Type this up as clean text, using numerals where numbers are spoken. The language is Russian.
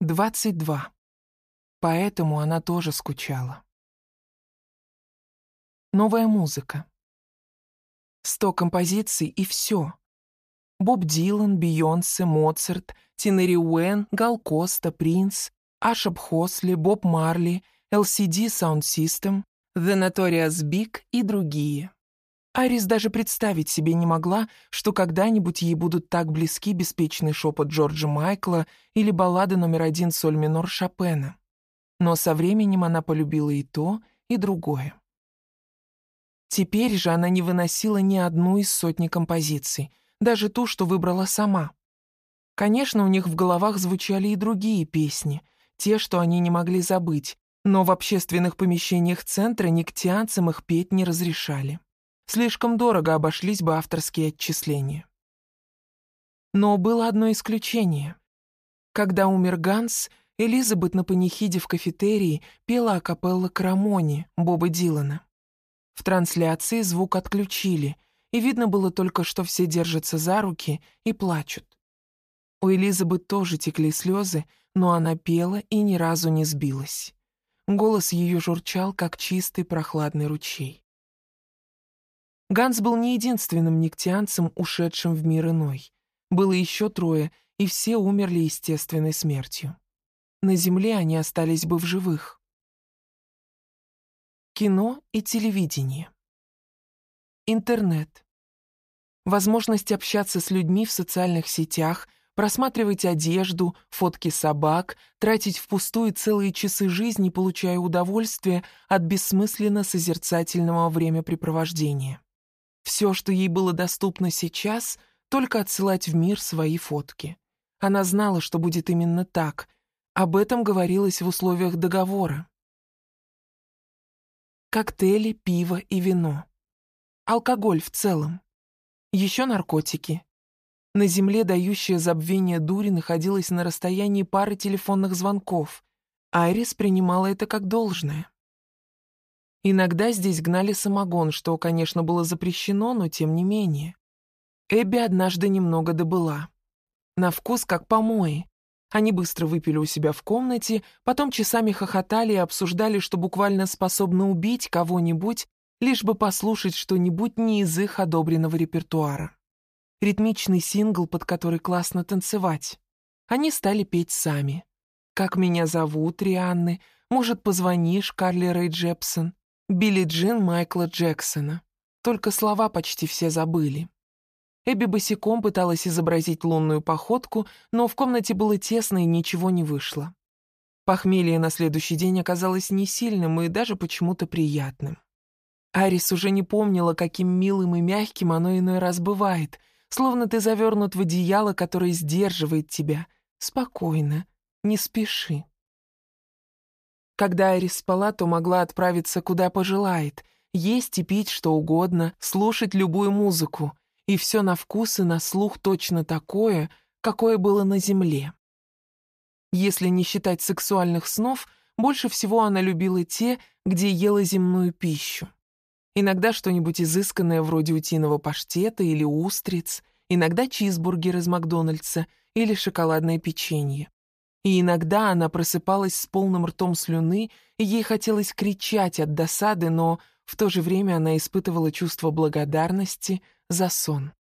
22. Поэтому она тоже скучала. Новая музыка. 100 композиций и все. Боб Дилан, Бейонсе, Моцарт, Тинери Уэн, Гал Коста, Принц, Ашап Хосли, Боб Марли, LCD Sound System, The Notorious Big и другие. Айрис даже представить себе не могла, что когда-нибудь ей будут так близки беспечный шепот Джорджа Майкла или баллада номер 1 соль минор Шопена. Но со временем она полюбила и то, и другое. Теперь же она не выносила ни одну из сотни композиций, даже ту, что выбрала сама. Конечно, у них в головах звучали и другие песни, те, что они не могли забыть, но в общественных помещениях центра негтианцам их петь не разрешали. Слишком дорого обошлись бы авторские отчисления. Но было одно исключение. Когда умер Ганс, Элизабет на панихиде в кафетерии пела акапелла «Карамони» Боба Дилана. В трансляции звук отключили, и видно было только, что все держатся за руки и плачут. У Элизабет тоже текли слезы, но она пела и ни разу не сбилась. Голос ее журчал, как чистый прохладный ручей. Ганс был не единственным негтианцем, ушедшим в мир иной. Было еще 3, и все умерли естественной смертью. На земле они остались бы в живых. Кино и телевидение. Интернет. Возможность общаться с людьми в социальных сетях, просматривать одежду, фотки собак, тратить впустую целые часы жизни, получая удовольствие от бессмысленно-созерцательного времяпрепровождения. Все, что ей было доступно сейчас, только отсылать в мир свои фотки. Она знала, что будет именно так. Об этом говорилось в условиях договора. Коктейли, пиво и вино. Алкоголь в целом. Еще наркотики. На земле дающая забвение дури находилась на расстоянии пары телефонных звонков. Айрис принимала это как должное. Иногда здесь гнали самогон, что, конечно, было запрещено, но тем не менее. Эбби однажды немного добыла. На вкус как помои. Они быстро выпили у себя в комнате, потом часами хохотали и обсуждали, что буквально способны убить кого-нибудь, лишь бы послушать что-нибудь не из их одобренного репертуара. Ритмичный сингл, под который классно танцевать. Они стали петь сами. «Как меня зовут» Рианны, «Может, позвонишь» Карли Рэй Джепсон, «Билли Джин» Майкла Джексона. Только слова почти все забыли. Эбби босиком пыталась изобразить лунную походку, но в комнате было тесно и ничего не вышло. Похмелье на следующий день оказалось не сильным и даже почему-то приятным. Айрис уже не помнила, каким милым и мягким оно иной раз бывает, словно ты завернут в одеяло, которое сдерживает тебя. Спокойно, не спеши. Когда Айрис спала, то могла отправиться куда пожелает, есть и пить что угодно, слушать любую музыку, и все на вкус и на слух точно такое, какое было на земле. Если не считать сексуальных снов, больше всего она любила те, где ела земную пищу. Иногда что-нибудь изысканное вроде утиного паштета или устриц, иногда чизбургер из Макдональдса или шоколадное печенье. И иногда она просыпалась с полным ртом слюны, и ей хотелось кричать от досады, но в то же время она испытывала чувство благодарности за сон.